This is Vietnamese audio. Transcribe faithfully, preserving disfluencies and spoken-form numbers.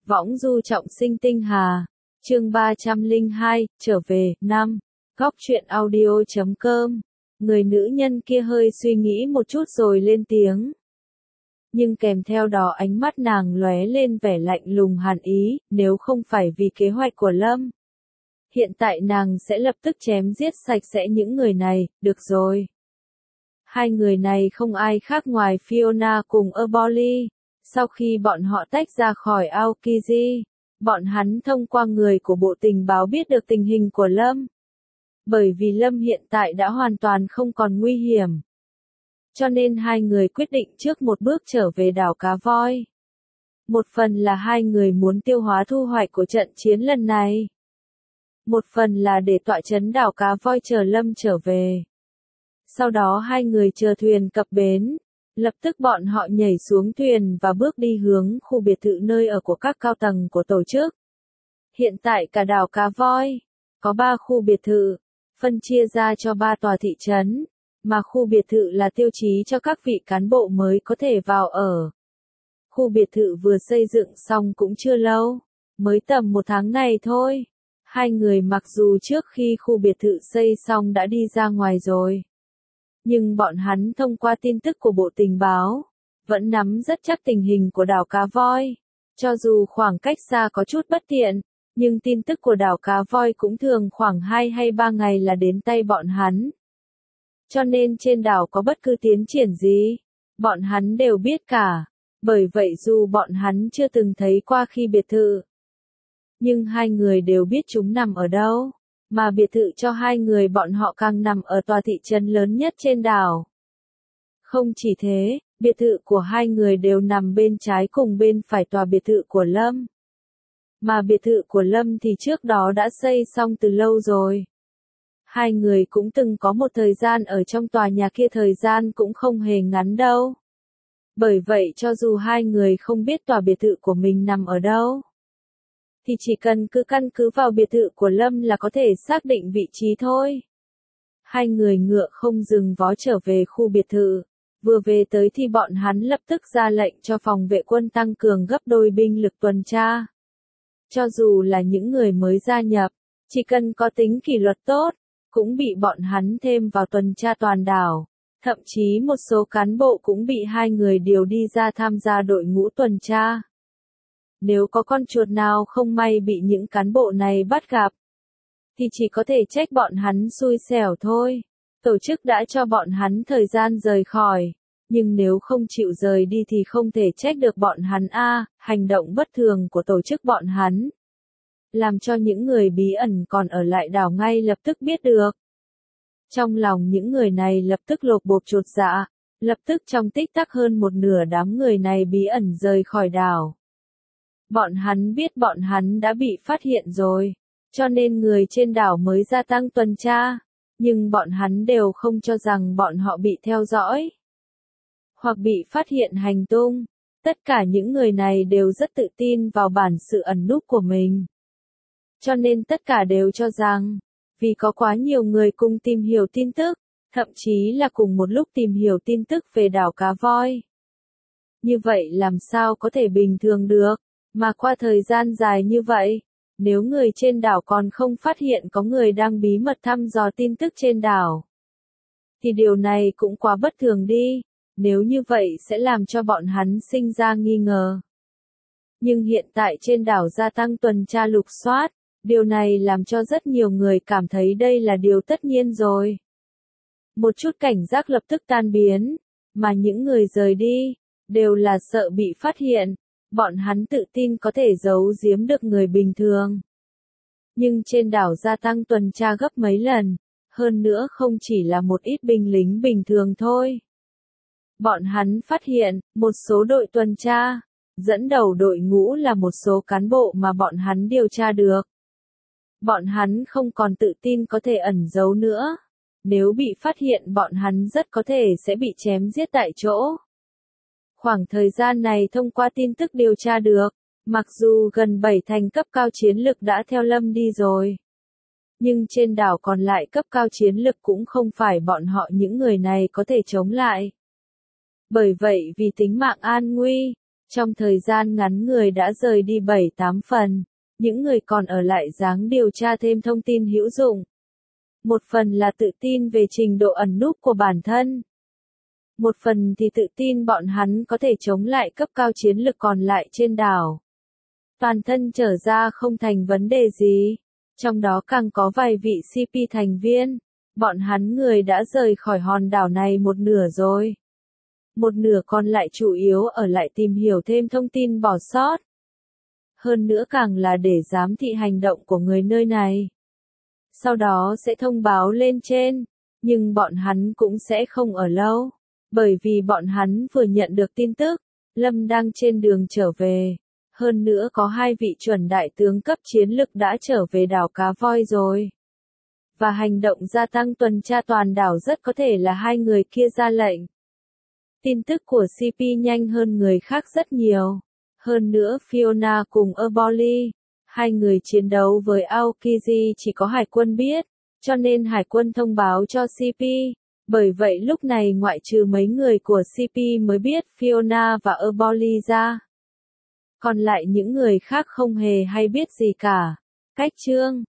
Võng du trọng sinh tinh hà. Chương ba trăm lẻ hai, trở về, năm. Góc truyện audio chấm com. Người nữ nhân kia hơi suy nghĩ một chút rồi lên tiếng. Nhưng kèm theo đó ánh mắt nàng lóe lên vẻ lạnh lùng hàn ý, nếu không phải vì kế hoạch của Lâm. Hiện tại nàng sẽ lập tức chém giết sạch sẽ những người này, được rồi. Hai người này không ai khác ngoài Fiona cùng Erboli. Sau khi bọn họ tách ra khỏi Aokiji, bọn hắn thông qua người của bộ tình báo biết được tình hình của Lâm. Bởi vì Lâm hiện tại đã hoàn toàn không còn nguy hiểm. Cho nên hai người quyết định trước một bước trở về đảo Cá Voi. Một phần là hai người muốn tiêu hóa thu hoạch của trận chiến lần này. Một phần là để tọa trấn đảo Cá Voi chờ Lâm trở về. Sau đó hai người chờ thuyền cập bến. Lập tức bọn họ nhảy xuống thuyền và bước đi hướng khu biệt thự nơi ở của các cao tầng của tổ chức. Hiện tại cả đảo Cá Voi có ba khu biệt thự, phân chia ra cho ba tòa thị trấn, mà khu biệt thự là tiêu chí cho các vị cán bộ mới có thể vào ở. Khu biệt thự vừa xây dựng xong cũng chưa lâu, mới tầm một tháng này thôi. Hai người mặc dù trước khi khu biệt thự xây xong đã đi ra ngoài rồi. Nhưng bọn hắn thông qua tin tức của bộ tình báo, vẫn nắm rất chắc tình hình của đảo Cá Voi. Cho dù khoảng cách xa có chút bất tiện, nhưng tin tức của đảo Cá Voi cũng thường khoảng hai hay ba ngày là đến tay bọn hắn. Cho nên trên đảo có bất cứ tiến triển gì, bọn hắn đều biết cả. Bởi vậy dù bọn hắn chưa từng thấy qua khi biệt thự, nhưng hai người đều biết chúng nằm ở đâu. Mà biệt thự cho hai người bọn họ càng nằm ở tòa thị trấn lớn nhất trên đảo. Không chỉ thế, biệt thự của hai người đều nằm bên trái cùng bên phải tòa biệt thự của Lâm. Mà biệt thự của Lâm thì trước đó đã xây xong từ lâu rồi. Hai người cũng từng có một thời gian ở trong tòa nhà kia, thời gian cũng không hề ngắn đâu. Bởi vậy cho dù hai người không biết tòa biệt thự của mình nằm ở đâu, thì chỉ cần cứ căn cứ vào biệt thự của Lâm là có thể xác định vị trí thôi. Hai người ngựa không dừng vó trở về khu biệt thự. Vừa về tới thì bọn hắn lập tức ra lệnh cho phòng vệ quân tăng cường gấp đôi binh lực tuần tra. Cho dù là những người mới gia nhập, chỉ cần có tính kỷ luật tốt, cũng bị bọn hắn thêm vào tuần tra toàn đảo. Thậm chí một số cán bộ cũng bị hai người điều đi ra tham gia đội ngũ tuần tra. Nếu có con chuột nào không may bị những cán bộ này bắt gặp, thì chỉ có thể trách bọn hắn xui xẻo thôi. Tổ chức đã cho bọn hắn thời gian rời khỏi, nhưng nếu không chịu rời đi thì không thể trách được bọn hắn a. Hành động bất thường của tổ chức bọn hắn làm cho những người bí ẩn còn ở lại đảo ngay lập tức biết được. Trong lòng những người này lập tức lột bột chột dạ, lập tức trong tích tắc hơn một nửa đám người này bí ẩn rời khỏi đảo. Bọn hắn biết bọn hắn đã bị phát hiện rồi, cho nên người trên đảo mới gia tăng tuần tra, nhưng bọn hắn đều không cho rằng bọn họ bị theo dõi, hoặc bị phát hiện hành tung. Tất cả những người này đều rất tự tin vào bản sự ẩn núp của mình. Cho nên tất cả đều cho rằng, vì có quá nhiều người cùng tìm hiểu tin tức, thậm chí là cùng một lúc tìm hiểu tin tức về đảo Cá Voi. Như vậy làm sao có thể bình thường được? Mà qua thời gian dài như vậy, nếu người trên đảo còn không phát hiện có người đang bí mật thăm dò tin tức trên đảo, thì điều này cũng quá bất thường đi. Nếu như vậy sẽ làm cho bọn hắn sinh ra nghi ngờ. Nhưng hiện tại trên đảo gia tăng tuần tra lục soát, điều này làm cho rất nhiều người cảm thấy đây là điều tất nhiên rồi. Một chút cảnh giác lập tức tan biến, mà những người rời đi, đều là sợ bị phát hiện. Bọn hắn tự tin có thể giấu giếm được người bình thường. Nhưng trên đảo gia tăng tuần tra gấp mấy lần, hơn nữa không chỉ là một ít binh lính bình thường thôi. Bọn hắn phát hiện, một số đội tuần tra, dẫn đầu đội ngũ là một số cán bộ mà bọn hắn điều tra được. Bọn hắn không còn tự tin có thể ẩn giấu nữa. Nếu bị phát hiện bọn hắn rất có thể sẽ bị chém giết tại chỗ. Khoảng thời gian này thông qua tin tức điều tra được, mặc dù gần bảy thành cấp cao chiến lực đã theo Lâm đi rồi. Nhưng trên đảo còn lại cấp cao chiến lực cũng không phải bọn họ những người này có thể chống lại. Bởi vậy vì tính mạng an nguy, Trong thời gian ngắn người đã rời đi bảy tám phần, những người còn ở lại ráng điều tra thêm thông tin hữu dụng. Một phần là tự tin về trình độ ẩn núp của bản thân. Một phần thì tự tin bọn hắn có thể chống lại cấp cao chiến lực còn lại trên đảo. Toàn thân trở ra không thành vấn đề gì. Trong đó càng có vài vị xê pê thành viên. Bọn hắn người đã rời khỏi hòn đảo này một nửa rồi. Một nửa còn lại chủ yếu ở lại tìm hiểu thêm thông tin bỏ sót. Hơn nữa càng là để giám thị hành động của người nơi này. Sau đó sẽ thông báo lên trên, nhưng bọn hắn cũng sẽ không ở lâu. Bởi vì bọn hắn vừa nhận được tin tức, Lâm đang trên đường trở về. Hơn nữa có hai vị chuẩn đại tướng cấp chiến lực đã trở về đảo Cá Voi rồi. Và hành động gia tăng tuần tra toàn đảo rất có thể là hai người kia ra lệnh. Tin tức của xê pê nhanh hơn người khác rất nhiều. Hơn nữa Fiona cùng Erboli, hai người chiến đấu với Aokiji chỉ có hải quân biết, cho nên hải quân thông báo cho xê pê. Bởi vậy lúc này ngoại trừ mấy người của xê pê mới biết Fiona và Erboli ra. Còn lại những người khác không hề hay biết gì cả. Cách chương